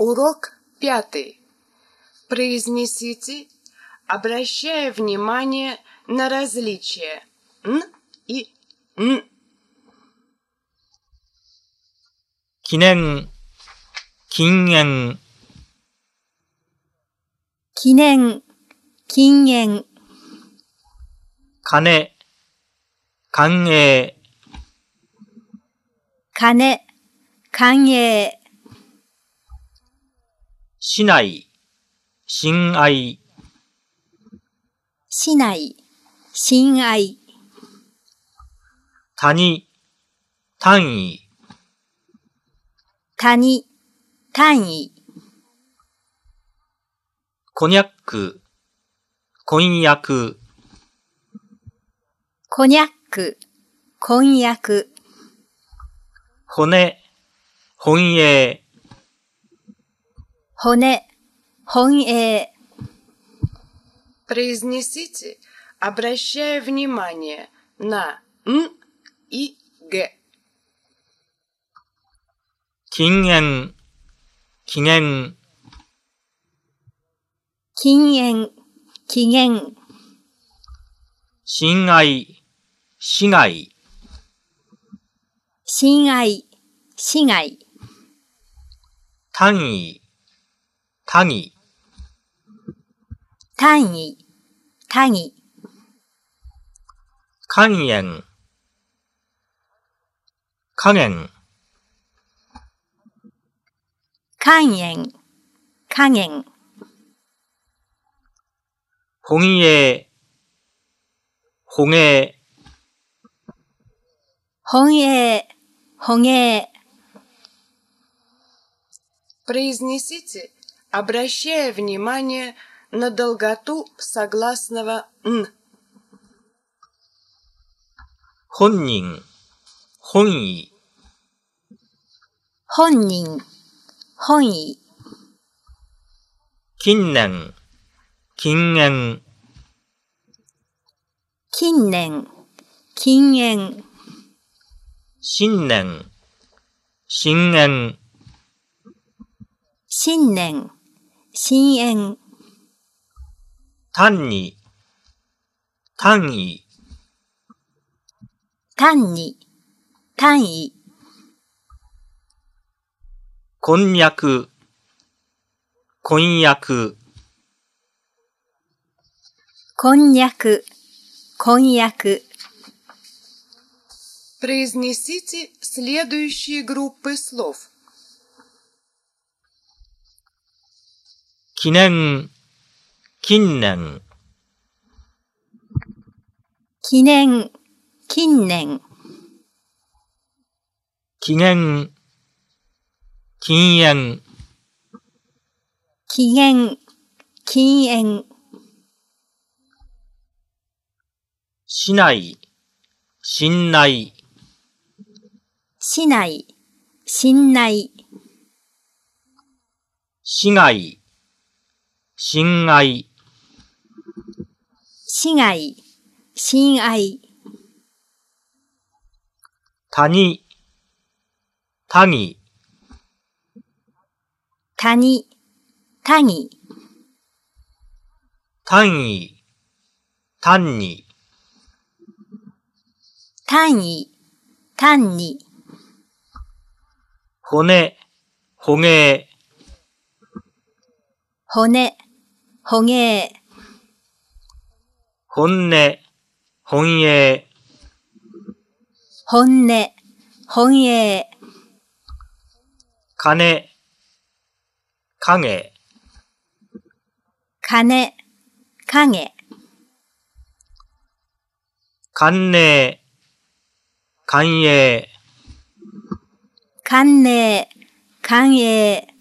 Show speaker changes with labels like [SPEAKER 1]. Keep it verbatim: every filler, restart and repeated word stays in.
[SPEAKER 1] Урок пятый. Произнесите, обращая внимание на различия «н» и «н».
[SPEAKER 2] 記念、禁煙、
[SPEAKER 3] 記念、禁煙、
[SPEAKER 2] 金、歓迎、
[SPEAKER 3] 金、歓迎、
[SPEAKER 2] 市内、親愛、
[SPEAKER 3] 市内、親愛、
[SPEAKER 2] 谷、単位、
[SPEAKER 3] 谷、単位、
[SPEAKER 2] こにゃく、婚約、
[SPEAKER 3] こにゃく、婚約、
[SPEAKER 2] 骨、本営、
[SPEAKER 3] 骨、本営、
[SPEAKER 1] Произнесите, обращая внимание на «н» и «г».
[SPEAKER 2] 禁煙、期限、
[SPEAKER 3] 禁煙、期限、
[SPEAKER 2] 親愛、市外、
[SPEAKER 3] 親愛、市外、
[SPEAKER 2] 単位、多義、
[SPEAKER 3] 単位、多義、
[SPEAKER 2] 肝炎、加減、
[SPEAKER 3] 肝炎、加減、
[SPEAKER 2] 本営、捕鯨、
[SPEAKER 3] 本営、捕鯨、
[SPEAKER 1] Произнесите, обращая внимание на долготу согласного «н».
[SPEAKER 2] 本人、本意、
[SPEAKER 3] 本人、本意、
[SPEAKER 2] 近年、禁煙、
[SPEAKER 3] 近年、禁煙、
[SPEAKER 2] 新年、新煙、
[SPEAKER 3] 新年、新煙、
[SPEAKER 2] 単に、単位、
[SPEAKER 3] 単に、単位、
[SPEAKER 2] こんにゃく、婚約、
[SPEAKER 3] こんにゃく、婚約、
[SPEAKER 1] Произнесите следующие группы слов.
[SPEAKER 2] 記念、近年、
[SPEAKER 3] 記念、近年、
[SPEAKER 2] 期限、禁煙、
[SPEAKER 3] 期限、禁煙、
[SPEAKER 2] 市内、信内、
[SPEAKER 3] 市内、信内、
[SPEAKER 2] 市外、親愛、
[SPEAKER 3] 市外、親愛、
[SPEAKER 2] 谷、多義、
[SPEAKER 3] 谷、多義、
[SPEAKER 2] 単位、単に、
[SPEAKER 3] 単位、単に、
[SPEAKER 2] 骨、捕鯨、
[SPEAKER 3] 骨、捕鯨、
[SPEAKER 2] 本音、本営、
[SPEAKER 3] 本音、本営、
[SPEAKER 2] 金、影、
[SPEAKER 3] 金、影、
[SPEAKER 2] 寒冷、寛永、
[SPEAKER 3] 寒冷、寛永、